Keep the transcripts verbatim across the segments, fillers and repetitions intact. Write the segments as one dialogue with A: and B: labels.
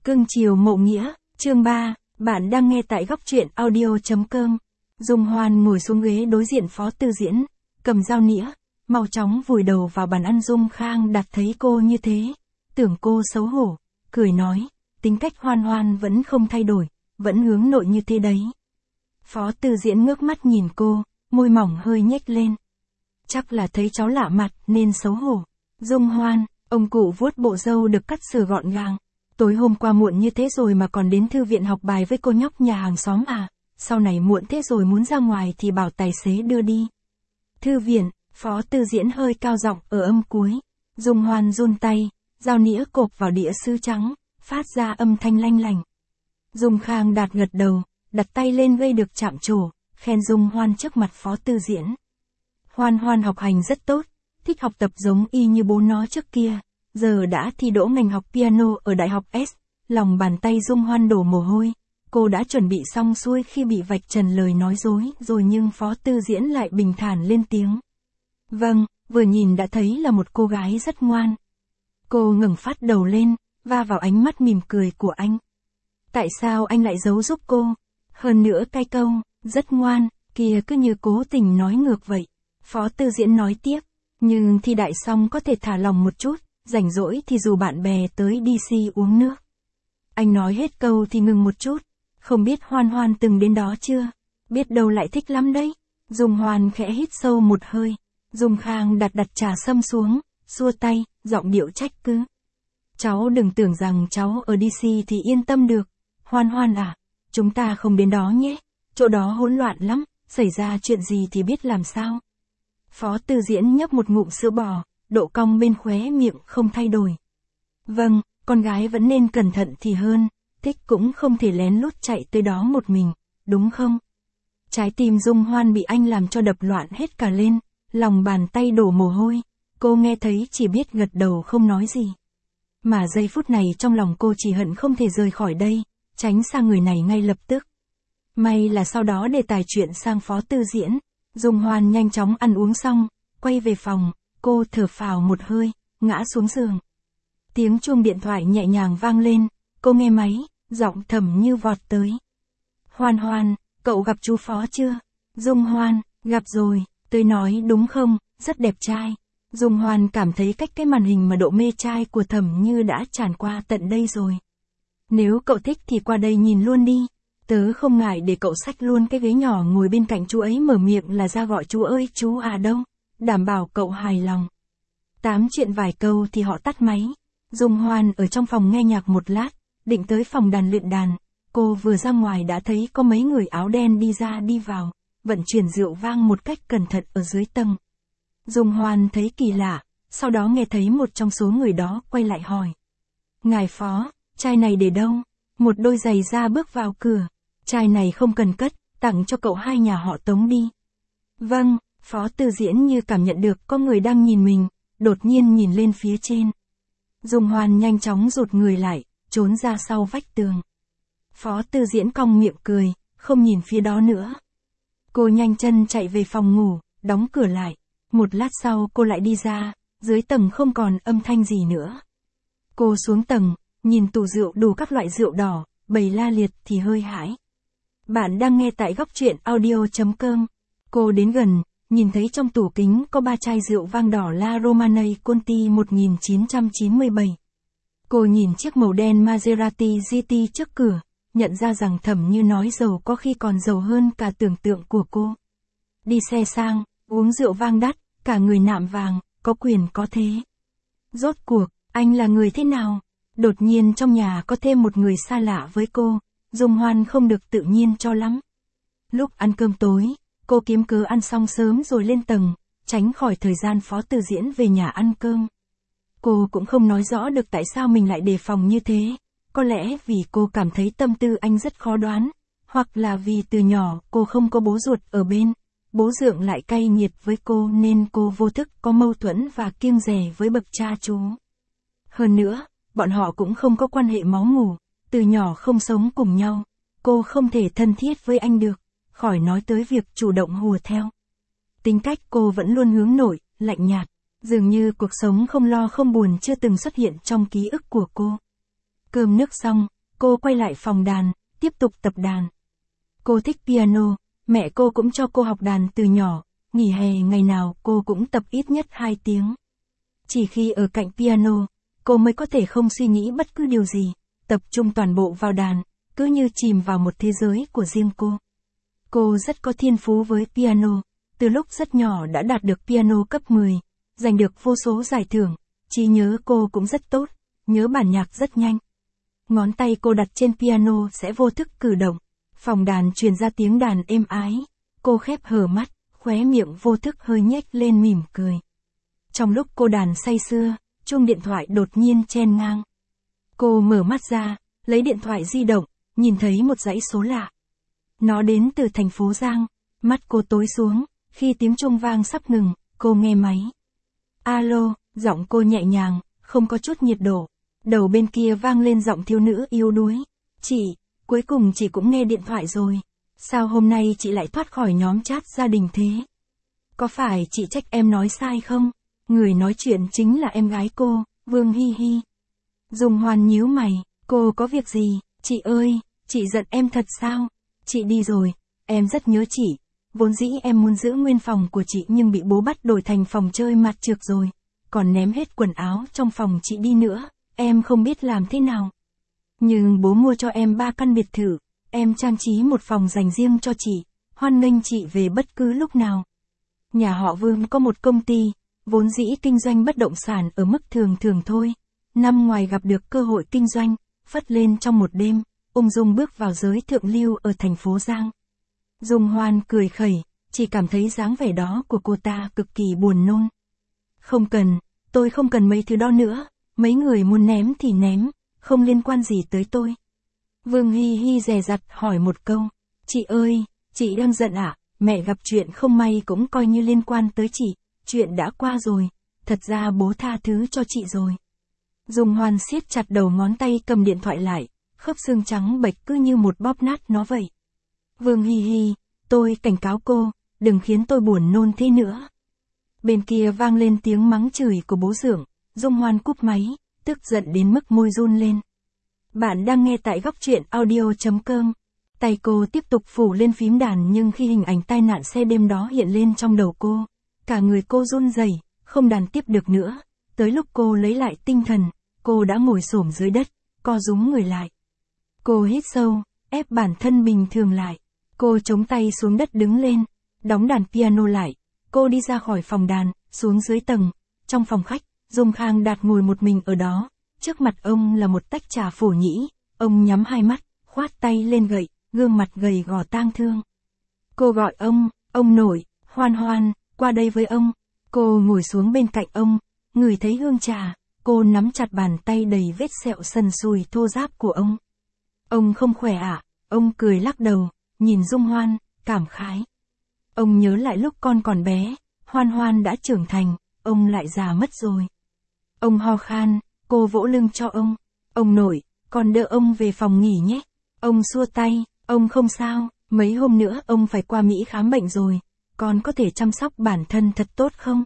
A: Cưng chiều mộ nghĩa, chương ba, bạn đang nghe tại góc truyện audio.com. Dung Hoan ngồi xuống ghế đối diện Phó Tư Diễn, cầm dao nĩa, mau chóng vùi đầu vào bàn ăn. Dung Khang Đạt thấy cô như thế, tưởng cô xấu hổ, cười nói, tính cách Hoan Hoan vẫn không thay đổi, vẫn hướng nội như thế đấy. Phó Tư Diễn ngước mắt nhìn cô, môi mỏng hơi nhếch lên. Chắc là thấy cháu lạ mặt nên xấu hổ. Dung Hoan, ông cụ vuốt bộ râu được cắt sửa gọn gàng. Tối hôm qua muộn như thế rồi mà còn đến thư viện học bài với cô nhóc nhà hàng xóm à, sau này muộn thế rồi muốn ra ngoài thì bảo tài xế đưa đi. Thư viện, Phó Tư Diễn hơi cao giọng ở âm cuối. Dung Hoan run tay, dao nĩa cộp vào đĩa sứ trắng, phát ra âm thanh lanh lành. Dung Khang Đạt gật đầu, đặt tay lên gây được chạm trổ, khen Dung Hoan trước mặt Phó Tư Diễn. Hoan Hoan học hành rất tốt, thích học tập giống y như bố nó trước kia. Giờ đã thi đỗ ngành học piano ở Đại học S, lòng bàn tay Dung Hoan đổ mồ hôi. Cô đã chuẩn bị xong xuôi khi bị vạch trần lời nói dối rồi nhưng Phó Tư Diễn lại bình thản lên tiếng. Vâng, vừa nhìn đã thấy là một cô gái rất ngoan. Cô ngẩng phát đầu lên, va vào ánh mắt mỉm cười của anh. Tại sao anh lại giấu giúp cô? Hơn nữa cái câu, rất ngoan, kia cứ như cố tình nói ngược vậy. Phó Tư Diễn nói tiếp, nhưng thi đại xong có thể thả lòng một chút. Rảnh rỗi thì dù bạn bè tới đi xi uống nước. Anh nói hết câu thì ngừng một chút. Không biết Hoan Hoan từng đến đó chưa? Biết đâu lại thích lắm đấy. Dung Hoan khẽ hít sâu một hơi. Dung Khang đặt đặt trà sâm xuống, xua tay, giọng điệu trách cứ. Cháu đừng tưởng rằng cháu ở đê xê thì yên tâm được. Hoan Hoan à, chúng ta không đến đó nhé. Chỗ đó hỗn loạn lắm, xảy ra chuyện gì thì biết làm sao. Phó Tư Diễn nhấp một ngụm sữa bò. Độ cong bên khóe miệng không thay đổi. Vâng, con gái vẫn nên cẩn thận thì hơn, thích cũng không thể lén lút chạy tới đó một mình, đúng không? Trái tim Dung Hoan bị anh làm cho đập loạn hết cả lên, lòng bàn tay đổ mồ hôi, cô nghe thấy chỉ biết gật đầu không nói gì. Mà giây phút này trong lòng cô chỉ hận không thể rời khỏi đây, tránh xa người này ngay lập tức. May là sau đó đề tài chuyện sang Phó Tư Diễn, Dung Hoan nhanh chóng ăn uống xong, quay về phòng. Cô thở phào một hơi, ngã xuống giường. Tiếng chuông điện thoại nhẹ nhàng vang lên, cô nghe máy, giọng thầm như vọt tới. Hoan Hoan, cậu gặp chú Phó chưa? Dung Hoan, gặp rồi, tôi nói đúng không, rất đẹp trai. Dung Hoan cảm thấy cách cái màn hình mà độ mê trai của Thẩm Như đã tràn qua tận đây rồi. Nếu cậu thích thì qua đây nhìn luôn đi. Tớ không ngại để cậu xách luôn cái ghế nhỏ ngồi bên cạnh chú ấy mở miệng là ra gọi chú ơi chú à đâu. Đảm bảo cậu hài lòng. Tám chuyện vài câu thì họ tắt máy. Dung Hoan ở trong phòng nghe nhạc một lát, định tới phòng đàn luyện đàn. Cô vừa ra ngoài đã thấy có mấy người áo đen đi ra đi vào, vận chuyển rượu vang một cách cẩn thận ở dưới tầng. Dung Hoan thấy kỳ lạ, sau đó nghe thấy một trong số người đó quay lại hỏi. Ngài Phó, chai này để đâu? Một đôi giày da bước vào cửa. Chai này không cần cất, tặng cho cậu hai nhà họ Tống đi. Vâng. Phó Tư Diễn như cảm nhận được có người đang nhìn mình, đột nhiên nhìn lên phía trên. Dung Hoan nhanh chóng rụt người lại, trốn ra sau vách tường. Phó Tư Diễn cong miệng cười, không nhìn phía đó nữa. Cô nhanh chân chạy về phòng ngủ, đóng cửa lại. Một lát sau cô lại đi ra, dưới tầng không còn âm thanh gì nữa. Cô xuống tầng, nhìn tủ rượu đủ các loại rượu đỏ, bày la liệt thì hơi hãi. Bạn đang nghe tại góc truyện audio.com. Cô đến gần. Nhìn thấy trong tủ kính có ba chai rượu vang đỏ La Romanée Conti một nghìn chín trăm chín mươi bảy. Cô nhìn chiếc màu đen Maserati giê tê trước cửa, nhận ra rằng Thẩm Như nói giàu có khi còn giàu hơn cả tưởng tượng của cô. Đi xe sang, uống rượu vang đắt, cả người nạm vàng, có quyền có thế. Rốt cuộc, anh là người thế nào? Đột nhiên trong nhà có thêm một người xa lạ với cô, Dung Hoan không được tự nhiên cho lắm. Lúc ăn cơm tối, cô kiếm cớ ăn xong sớm rồi lên tầng, tránh khỏi thời gian Phó Tư Diễn về nhà ăn cơm. Cô cũng không nói rõ được tại sao mình lại đề phòng như thế, có lẽ vì cô cảm thấy tâm tư anh rất khó đoán, hoặc là vì từ nhỏ cô không có bố ruột ở bên, bố dượng lại cay nghiệt với cô nên cô vô thức có mâu thuẫn và kiêng dè với bậc cha chú. Hơn nữa, bọn họ cũng không có quan hệ máu mủ, từ nhỏ không sống cùng nhau, cô không thể thân thiết với anh được. Khỏi nói tới việc chủ động hùa theo. Tính cách cô vẫn luôn hướng nội, lạnh nhạt, dường như cuộc sống không lo không buồn chưa từng xuất hiện trong ký ức của cô. Cơm nước xong, cô quay lại phòng đàn, tiếp tục tập đàn. Cô thích piano, mẹ cô cũng cho cô học đàn từ nhỏ, nghỉ hè ngày nào cô cũng tập ít nhất hai tiếng. Chỉ khi ở cạnh piano, cô mới có thể không suy nghĩ bất cứ điều gì, tập trung toàn bộ vào đàn, cứ như chìm vào một thế giới của riêng cô. Cô rất có thiên phú với piano, từ lúc rất nhỏ đã đạt được piano cấp mười, giành được vô số giải thưởng, trí nhớ cô cũng rất tốt, nhớ bản nhạc rất nhanh. Ngón tay cô đặt trên piano sẽ vô thức cử động, phòng đàn truyền ra tiếng đàn êm ái, cô khép hờ mắt, khóe miệng vô thức hơi nhếch lên mỉm cười. Trong lúc cô đàn say sưa, chuông điện thoại đột nhiên chen ngang. Cô mở mắt ra, lấy điện thoại di động, nhìn thấy một dãy số lạ. Nó đến từ thành phố Giang, mắt cô tối xuống, khi tiếng chuông vang sắp ngừng, cô nghe máy. Alo, giọng cô nhẹ nhàng, không có chút nhiệt độ. Đầu bên kia vang lên giọng thiếu nữ yếu đuối. Chị, cuối cùng chị cũng nghe điện thoại rồi. Sao hôm nay chị lại thoát khỏi nhóm chat gia đình thế? Có phải chị trách em nói sai không? Người nói chuyện chính là em gái cô, Vương Hi Hi. Dung Hoan nhíu mày, cô có việc gì? Chị ơi, chị giận em thật sao? Chị đi rồi, em rất nhớ chị. Vốn dĩ em muốn giữ nguyên phòng của chị nhưng bị bố bắt đổi thành phòng chơi mặt trược rồi. Còn ném hết quần áo trong phòng chị đi nữa, em không biết làm thế nào. Nhưng bố mua cho em ba căn biệt thự, em trang trí một phòng dành riêng cho chị, hoan nghênh chị về bất cứ lúc nào. Nhà họ Vương có một công ty, vốn dĩ kinh doanh bất động sản ở mức thường thường thôi. Năm ngoài gặp được cơ hội kinh doanh, phất lên trong một đêm, ung dung bước vào giới thượng lưu ở thành phố Giang. Dung Hoan cười khẩy, chỉ cảm thấy dáng vẻ đó của cô ta cực kỳ buồn nôn. Không cần, tôi không cần mấy thứ đó nữa, mấy người muốn ném thì ném, không liên quan gì tới tôi. Vương Hi Hi dè dặt hỏi một câu, chị ơi, chị đang giận ạ, à? Mẹ gặp chuyện không may cũng coi như liên quan tới chị, chuyện đã qua rồi, thật ra bố tha thứ cho chị rồi. Dung Hoan siết chặt đầu ngón tay cầm điện thoại lại, khớp xương trắng bệch cứ như một bóp nát nó vậy. Vương Hi Hi, tôi cảnh cáo cô, đừng khiến tôi buồn nôn thế nữa. Bên kia vang lên tiếng mắng chửi của bố Dượng, Dung Hoan cúp máy, tức giận đến mức môi run lên. Bạn đang nghe tại góc truyện audio.com. Tay cô tiếp tục phủ lên phím đàn nhưng khi hình ảnh tai nạn xe đêm đó hiện lên trong đầu cô, cả người cô run rẩy, không đàn tiếp được nữa. Tới lúc cô lấy lại tinh thần, cô đã ngồi xổm dưới đất, co rúm người lại. Cô hít sâu, ép bản thân bình thường lại. Cô chống tay xuống đất đứng lên, đóng đàn piano lại. Cô đi ra khỏi phòng đàn, xuống dưới tầng. Trong phòng khách, Dung Khang Đạt ngồi một mình ở đó. Trước mặt ông là một tách trà phổ nhĩ. Ông nhắm hai mắt, khoát tay lên gậy, gương mặt gầy gò tang thương. Cô gọi ông, ông nội, Hoan Hoan, qua đây với ông. Cô ngồi xuống bên cạnh ông, ngửi thấy hương trà. Cô nắm chặt bàn tay đầy vết sẹo sần sùi thô ráp của ông. Ông không khỏe à? Ông cười lắc đầu, nhìn Dung Hoan, cảm khái. Ông nhớ lại lúc con còn bé, Hoan Hoan đã trưởng thành, ông lại già mất rồi. Ông ho khan, cô vỗ lưng cho ông. Ông nội, con đỡ ông về phòng nghỉ nhé. Ông xua tay, ông không sao, mấy hôm nữa ông phải qua Mỹ khám bệnh rồi. Con có thể chăm sóc bản thân thật tốt không?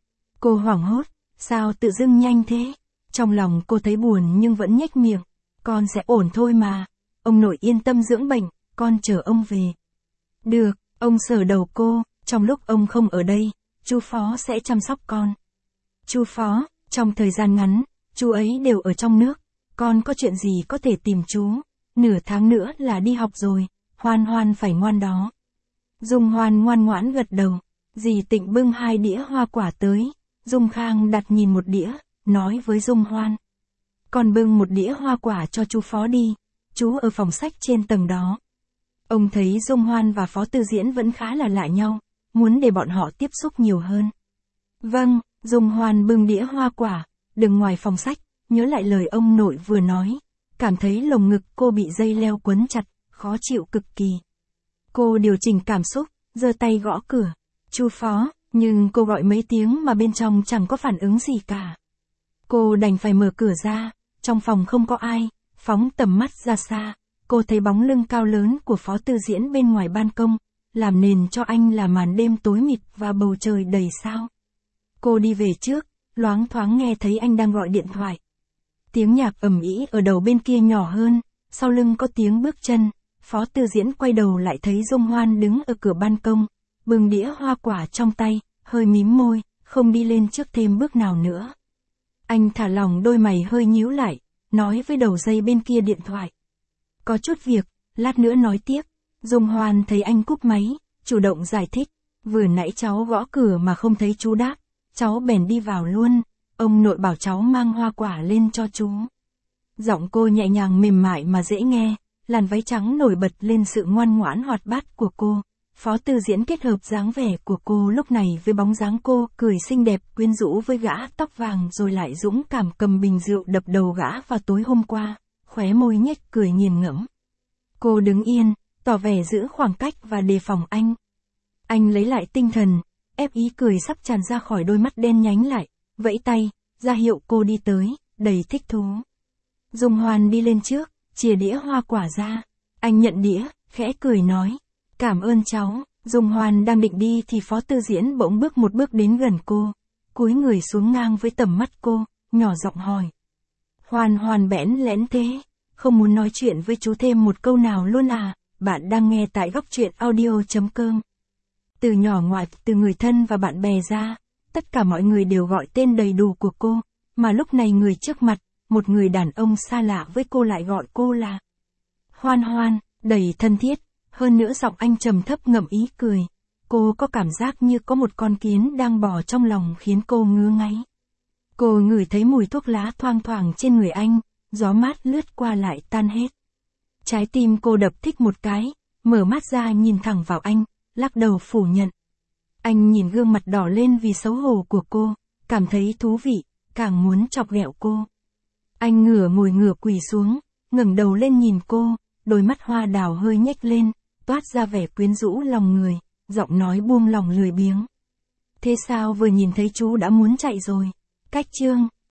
A: Cô hoảng hốt, sao tự dưng nhanh thế? Trong lòng cô thấy buồn nhưng vẫn nhếch miệng. Con sẽ ổn thôi mà. Ông nội yên tâm dưỡng bệnh, con chờ ông về. Được, ông sờ đầu cô, trong lúc ông không ở đây, chú Phó sẽ chăm sóc con. Chú Phó, trong thời gian ngắn, chú ấy đều ở trong nước, con có chuyện gì có thể tìm chú. Nửa tháng nữa là đi học rồi, Hoan Hoan phải ngoan đó. Dung Hoan ngoan ngoãn gật đầu, dì Tịnh bưng hai đĩa hoa quả tới. Dung Khang đặt nhìn một đĩa, nói với Dung Hoan. Con bưng một đĩa hoa quả cho chú Phó đi, chú ở phòng sách trên tầng đó. Ông thấy Dung Hoan và Phó Tư Diễn vẫn khá là lạ nhau, muốn để bọn họ tiếp xúc nhiều hơn. Vâng, Dung Hoan bưng đĩa hoa quả, đừng ngoài phòng sách, nhớ lại lời ông nội vừa nói, cảm thấy lồng ngực cô bị dây leo quấn chặt, khó chịu cực kỳ. Cô điều chỉnh cảm xúc, giơ tay gõ cửa. Chú Phó, nhưng cô gọi mấy tiếng mà bên trong chẳng có phản ứng gì cả. Cô đành phải mở cửa ra, trong phòng không có ai, phóng tầm mắt ra xa, cô thấy bóng lưng cao lớn của Phó Tư Diễn bên ngoài ban công, làm nền cho anh là màn đêm tối mịt và bầu trời đầy sao. Cô đi về trước, loáng thoáng nghe thấy anh đang gọi điện thoại. Tiếng nhạc ầm ĩ ở đầu bên kia nhỏ hơn, sau lưng có tiếng bước chân, Phó Tư Diễn quay đầu lại thấy Dung Hoan đứng ở cửa ban công, bưng đĩa hoa quả trong tay, hơi mím môi, không đi lên trước thêm bước nào nữa. Anh thả lỏng đôi mày hơi nhíu lại, nói với đầu dây bên kia điện thoại. Có chút việc, lát nữa nói tiếp. Dung Hoan thấy anh cúp máy, chủ động giải thích. Vừa nãy cháu gõ cửa mà không thấy chú đáp, cháu bèn đi vào luôn, ông nội bảo cháu mang hoa quả lên cho chú. Giọng cô nhẹ nhàng mềm mại mà dễ nghe, làn váy trắng nổi bật lên sự ngoan ngoãn hoạt bát của cô. Phó Tư Diễn kết hợp dáng vẻ của cô lúc này với bóng dáng cô cười xinh đẹp quyến rũ với gã tóc vàng rồi lại dũng cảm cầm bình rượu đập đầu gã vào tối hôm qua, khóe môi nhếch cười nghiền ngẫm. Cô đứng yên, tỏ vẻ giữ khoảng cách và đề phòng anh. Anh lấy lại tinh thần, ép ý cười sắp tràn ra khỏi đôi mắt đen nhánh lại, vẫy tay, ra hiệu cô đi tới, đầy thích thú. Dung Hoan đi lên trước, chìa đĩa hoa quả ra. Anh nhận đĩa, khẽ cười nói. Cảm ơn cháu. Dung Hoan đang định đi thì Phó Tư Diễn bỗng bước một bước đến gần cô, cúi người xuống ngang với tầm mắt cô, nhỏ giọng hỏi. Hoan Hoan bẽn lẽn thế, không muốn nói chuyện với chú thêm một câu nào luôn à? Bạn đang nghe tại góc truyện audio chấm com. Từ nhỏ ngoại, từ người thân và bạn bè ra, tất cả mọi người đều gọi tên đầy đủ của cô, mà lúc này người trước mặt, một người đàn ông xa lạ với cô lại gọi cô là Hoan Hoan, đầy thân thiết, hơn nữa giọng anh trầm thấp ngậm ý cười. Cô có cảm giác như có một con kiến đang bò trong lòng khiến cô ngứa ngáy. Cô ngửi thấy mùi thuốc lá thoang thoảng trên người anh, gió mát lướt qua lại tan hết. Trái tim cô đập thích một cái, mở mắt ra nhìn thẳng vào anh, lắc đầu phủ nhận. Anh nhìn gương mặt đỏ lên vì xấu hổ của cô, cảm thấy thú vị, càng muốn chọc ghẹo cô. Anh ngửa ngồi ngửa quỳ xuống, ngẩng đầu lên nhìn cô, đôi mắt hoa đào hơi nhếch lên, toát ra vẻ quyến rũ lòng người, giọng nói buông lòng lười biếng. Thế sao vừa nhìn thấy chú đã muốn chạy rồi? Cách chương.